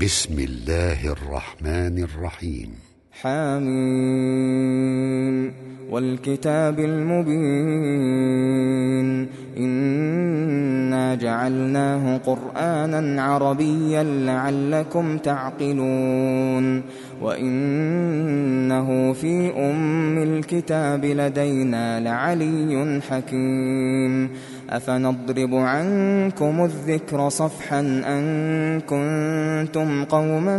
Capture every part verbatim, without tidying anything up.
بسم الله الرحمن الرحيم. حامين والكتاب المبين إنا جعلناه قرآنا عربيا لعلكم تعقلون وإنه في أم الكتاب لدينا لعلي حكيم أفنضرب عنكم الذكر صفحا أن كنتم قوما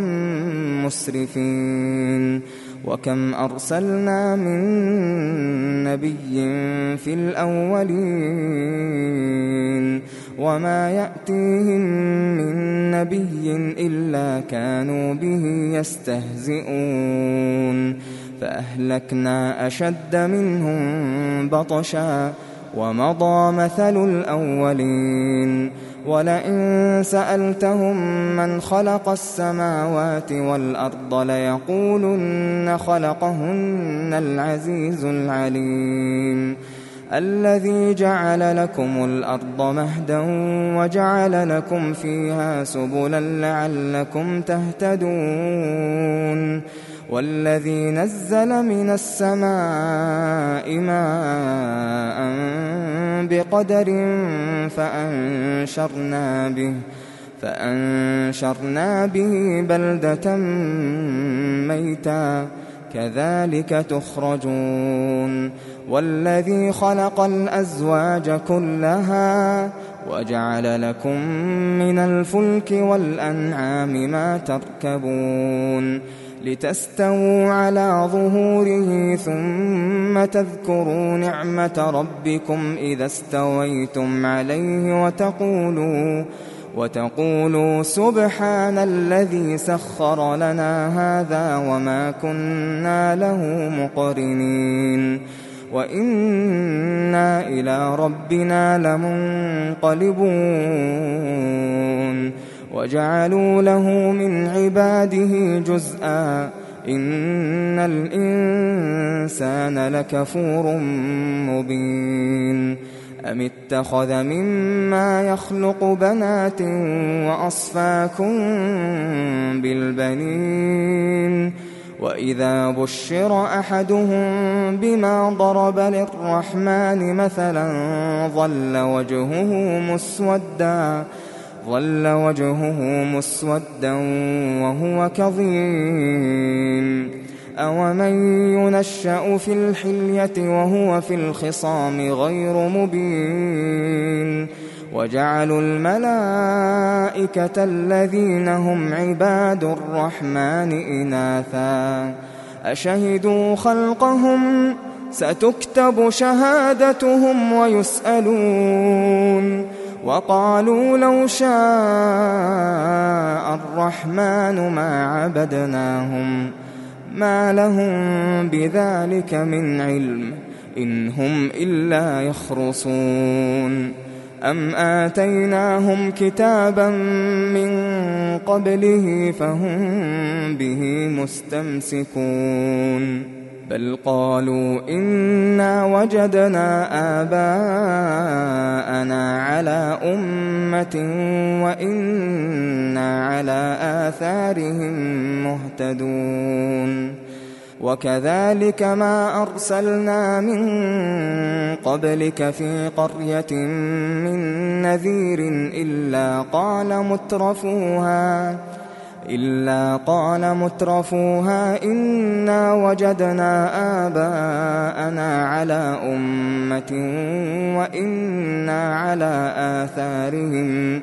مسرفين وكم أرسلنا من نبي في الأولين وما يأتيهم من نبي إلا كانوا به يستهزئون فأهلكنا أشد منهم بطشا ومضى مثل الأولين ولئن سألتهم من خلق السماوات والأرض ليقولن خلقهن العزيز العليم الذي جعل لكم الأرض مهدا وجعل لكم فيها سبلا لعلكم تهتدون والذي نزل من السماء ماء بقدر فأنشرنا به فأنشرنا به بلدة ميتا كذلك تخرجون والذي خلق الأزواج كلها وجعل لكم من الفلك والأنعام ما تركبون لتستووا على ظهوره ثم تذكروا نعمة ربكم إذا استويتم عليه وتقولوا وتقولوا سبحان الذي سخر لنا هذا وما كنا له مقرنين وإنا إلى ربنا لمنقلبون وجعلوا له من عباده جزءا إن الإنسان لكفور مبين أم اتخذ مما يخلق بنات وأصفاكم بالبنين وإذا بشر أحدهم بما ضرب للرحمن مثلا ظل وجهه مسودا ظل وجهه مسودا وهو كظيم أومن ينشأ في الحلية وهو في الخصام غير مبين وجعلوا الملائكة الذين هم عباد الرحمن إناثا أشهدوا خلقهم ستكتب شهادتهم ويسألون وقالوا لو شاء الرحمن ما عبدناهم ما لهم بذلك من علم إن هم إلا يخرصون أم آتيناهم كتابا من قبله فهم به مستمسكون بل قالوا إنا وجدنا آباءنا على أمة وإنا على آثارهم مهتدون وكذلك ما أرسلنا من قبلك في قرية من نذير إلا قال مترفوها إلا قال مترفوها إنا وجدنا آباءنا على أمة وإنا على آثارهم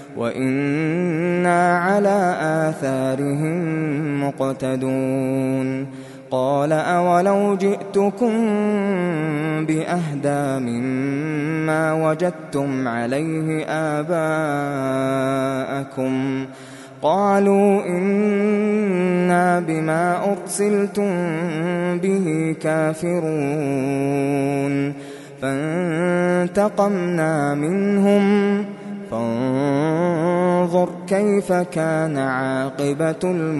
وإنا على آثارهم مقتدون قال أولو جئتكم بأهدى مما وجدتم عليه آباءكم قالوا إنا بما أرسلتم به كافرون فانتقمنا منهم فانظر كيف كان عاقبة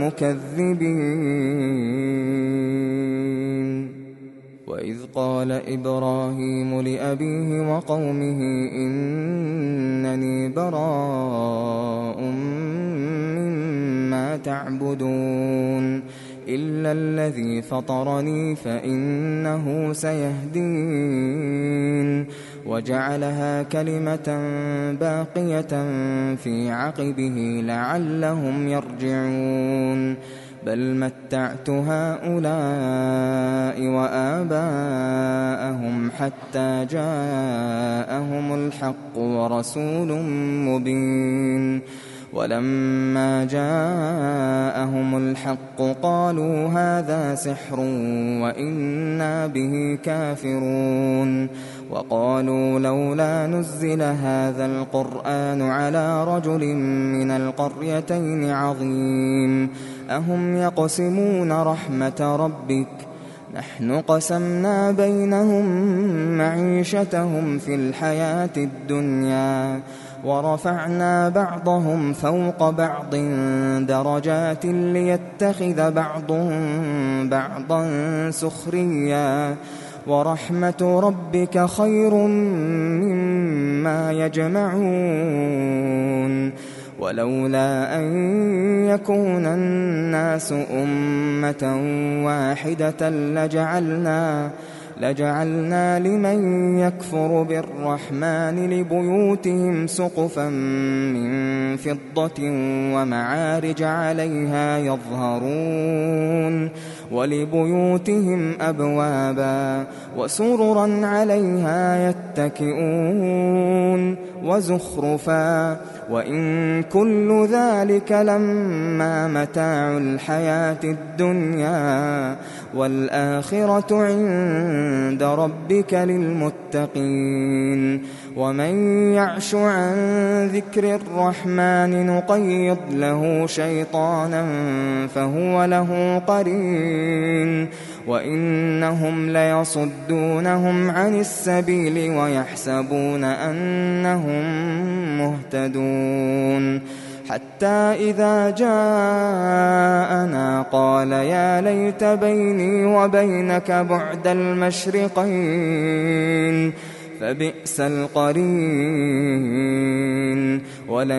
المكذبين وإذ قال إبراهيم لأبيه وقومه إنني براء مما ما تعبدون إلا الذي فطرني فإنه سيهدين وجعلها كلمة باقية في عقبه لعلهم يرجعون بل متعت هؤلاء وآباءهم حتى جاءهم الحق ورسول مبين ولما جاءهم الحق قالوا هذا سحر وإنا به كافرون وقالوا لولا نزل هذا القرآن على رجل من القريتين عظيم أهم يقسمون رحمة ربك نحن قسمنا بينهم معيشتهم في الحياة الدنيا ورفعنا بعضهم فوق بعض درجات ليتخذ بعضهم بعضا سخريا ورحمة ربك خير مما يجمعون ولولا أن يكون الناس أمة واحدة لجعلنا لجعلنا لمن يكفر بالرحمن لبيوتهم سقفا من فضة ومعارج عليها يظهرون ولبيوتهم أبوابا وسررا عليها يتكئون وزخرفا وإن كل ذلك لما متاع الحياة الدنيا والآخرة عند ربك للمتقين ومن يعش عن ذكر الرحمن نقيض له شيطانا فهو له قرين وإنهم ليصدونهم عن السبيل ويحسبون أنهم مهتدون حتى إذا جاءنا قال يا ليت بيني وبينك بعد المشرقين فبئس القرين ولن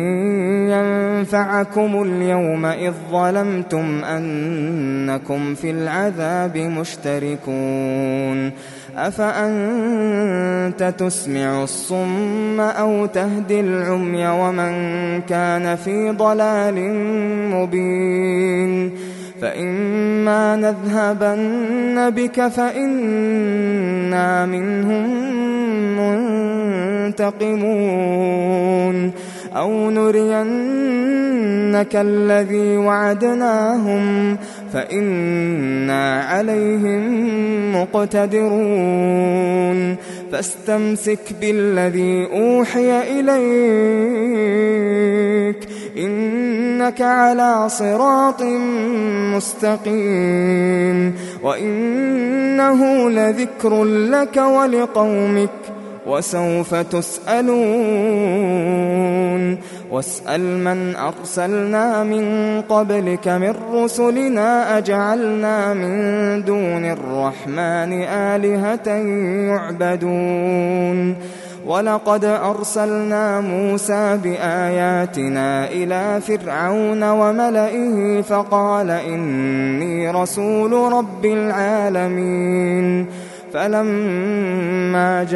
ينفعكم اليوم إذ ظلمتم أنكم في العذاب مشتركون أفأنت تسمع الصم أو تهدي العمي ومن كان في ضلال مبين فإما نذهبن بك فإنا منهم منتقمون أو نرينك الذي وعدناهم فإنا عليهم مقتدرون فاستمسك بالذي أوحي إليك إنك على صراط مستقيم وإنه لذكر لك ولقومك وسوف تسألون واسأل من أرسلنا من قبلك من رسلنا أجعلنا من دون الرحمن آلهة يعبدون ولقد أرسلنا موسى بآياتنا إلى فرعون وملئه فقال إني رسول رب العالمين فلما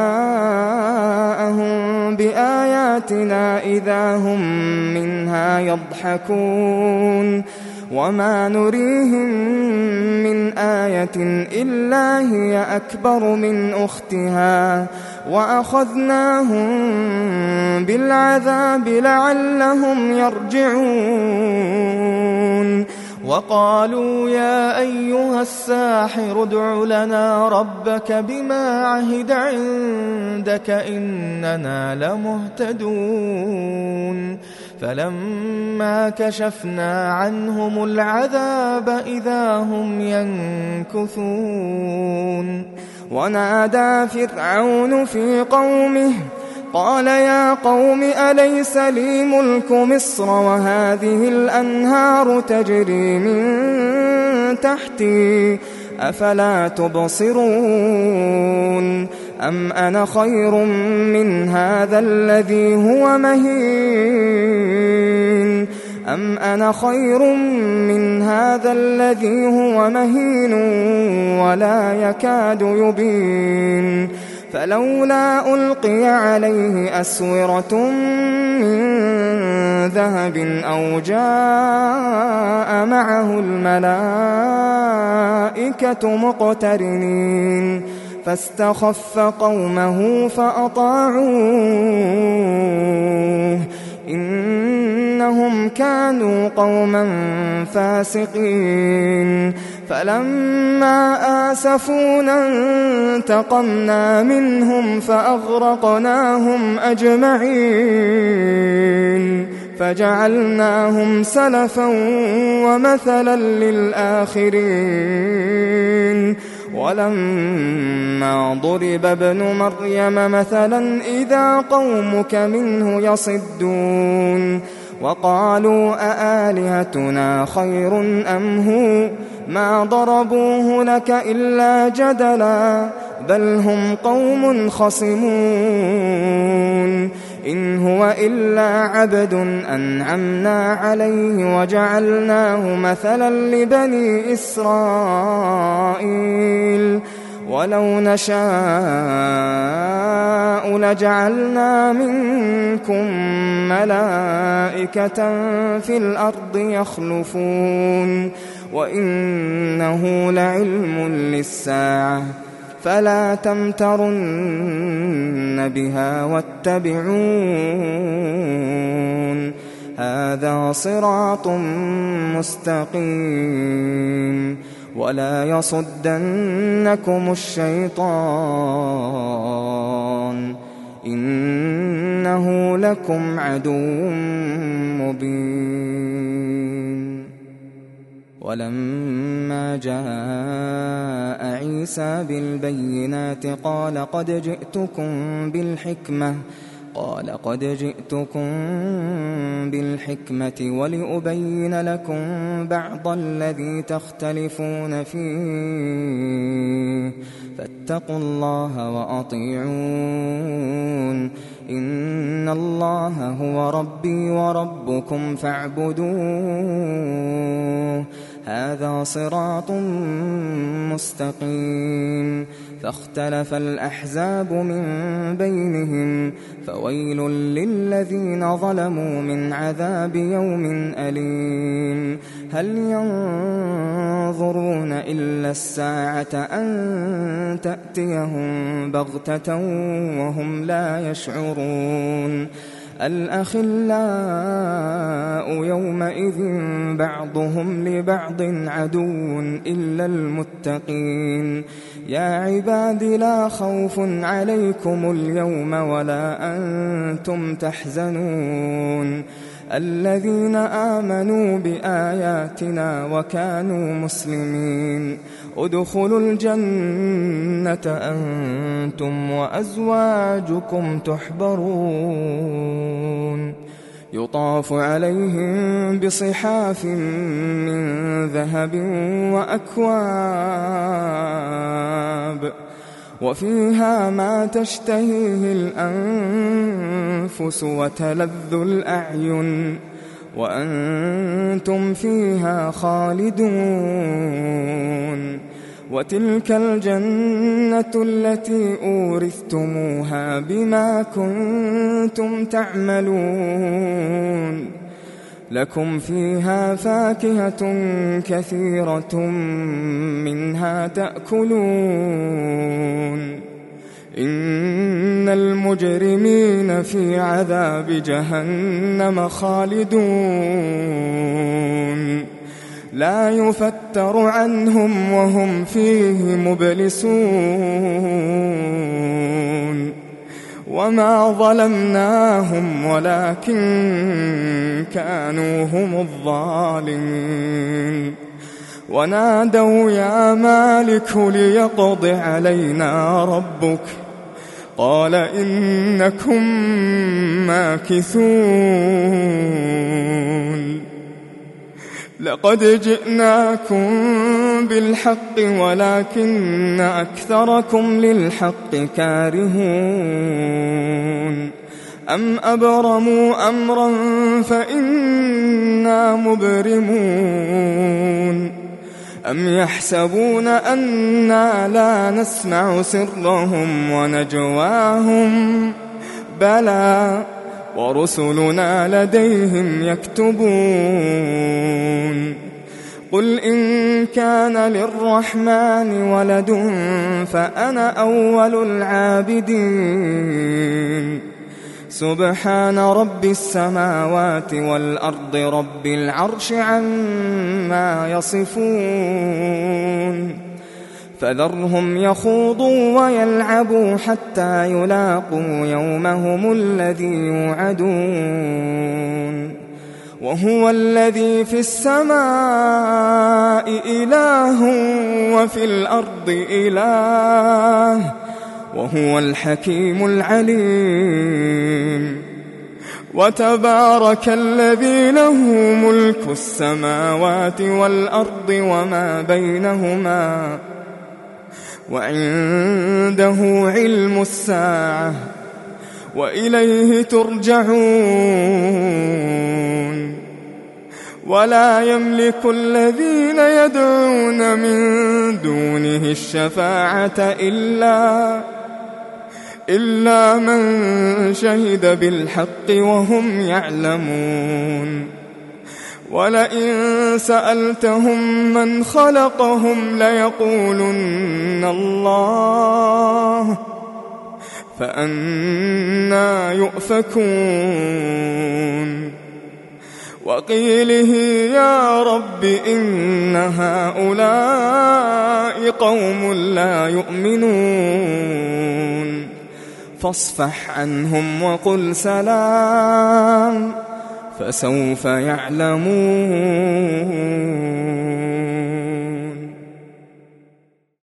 جاءهم بآياتنا إذا هم منها يضحكون وما نريهم من آية إلا هي أكبر من أختها وأخذناهم بالعذاب لعلهم يرجعون وقالوا يا أيها الساحر ادع لنا ربك بما عهد عندك إننا لمهتدون فلما كشفنا عنهم العذاب إذا هم ينكثون ونادى فرعون في قومه قال يا قوم أليس لي ملك مصر وهذه الأنهار تجري من تحتي أفلا تبصرون أم أنا خير من هذا الذي هو مهين أم أنا خير من هذا الذي هو مهين ولا يكاد يبين فلولا ألقي عليه أسورة من ذهب أو جاء معه الملائكة مقترنين فاستخف قومه فأطاعوه إنهم كانوا قوما فاسقين فلما آسفونا انتقمنا منهم فأغرقناهم أجمعين فجعلناهم سلفا ومثلا للآخرين ولما ضرب ابن مريم مثلا إذا قومك منه يصدون وقالوا أآلهتنا خير أم هو ما ضربوه لك إلا جدلا بل هم قوم خصمون إن هو إلا عبد أنعمنا عليه وجعلناه مثلا لبني إسرائيل ولو نشاء لجعلنا منكم ملائكة في الأرض يخلفون وإنه لعلم للساعة فلا تمترن بها واتبعون هذا صراط مستقيم ولا يصدنكم الشيطان إنه لكم عدو مبين ولما جاء عيسى بالبينات قال قد جئتكم بالحكمة قال قد جئتكم بالحكمة ولأبين لكم بعض الذي تختلفون فيه فاتقوا الله وأطيعون إن الله هو ربي وربكم فاعبدوه هذا صراط مستقيم فاختلف الأحزاب من بينهم فويل للذين ظلموا من عذاب يوم أليم هل ينظرون إلا الساعة أن تأتيهم بغتة وهم لا يشعرون الأخلاء يومئذ بعضهم لبعض عدو إلا المتقين يا عباد لا خوف عليكم اليوم ولا أنتم تحزنون الذين آمنوا بآياتنا وكانوا مسلمين ادخلوا الجنة أنتم وأزواجكم تحبرون يطاف عليهم بصحاف من ذهب وأكواب وفيها ما تشتهيه الأنفس وتلذ الأعين وأنتم فيها خالدون وتلك الجنة التي أورثتموها بما كنتم تعملون لكم فيها فاكهة كثيرة منها تأكلون إن المجرمين في عذاب جهنم خالدون لا يفتر عنهم وهم فيه مبلسون وما ظلمناهم ولكن كانوا هم الظالمين ونادوا يا مالك ليقض علينا ربك قال إنكم ماكثون لقد جئناكم بالحق ولكن أكثركم للحق كارهون أم أبرموا أمرا فإنا مبرمون أم يحسبون أنا لا نسمع سرهم ونجواهم بلى ورسلنا لديهم يكتبون قل إن كان للرحمن ولد فأنا أول العابدين سبحان رب السماوات والأرض رب العرش عما يصفون فذرهم يخوضوا ويلعبوا حتى يلاقوا يومهم الذي يوعدون وهو الذي في السماء إله وفي الأرض إله وهو الحكيم العليم وتبارك الذي له ملك السماوات والأرض وما بينهما وعنده علم الساعة وإليه ترجعون ولا يملك الذين يدعون من دونه الشفاعة إلا إلا من شهد بالحق وهم يعلمون ولئن سألتهم من خلقهم ليقولن الله فأنى يؤفكون وقيله يا رب إن هؤلاء قوم لا يؤمنون فاصفح عنهم وقل سلام فسوف يعلمون.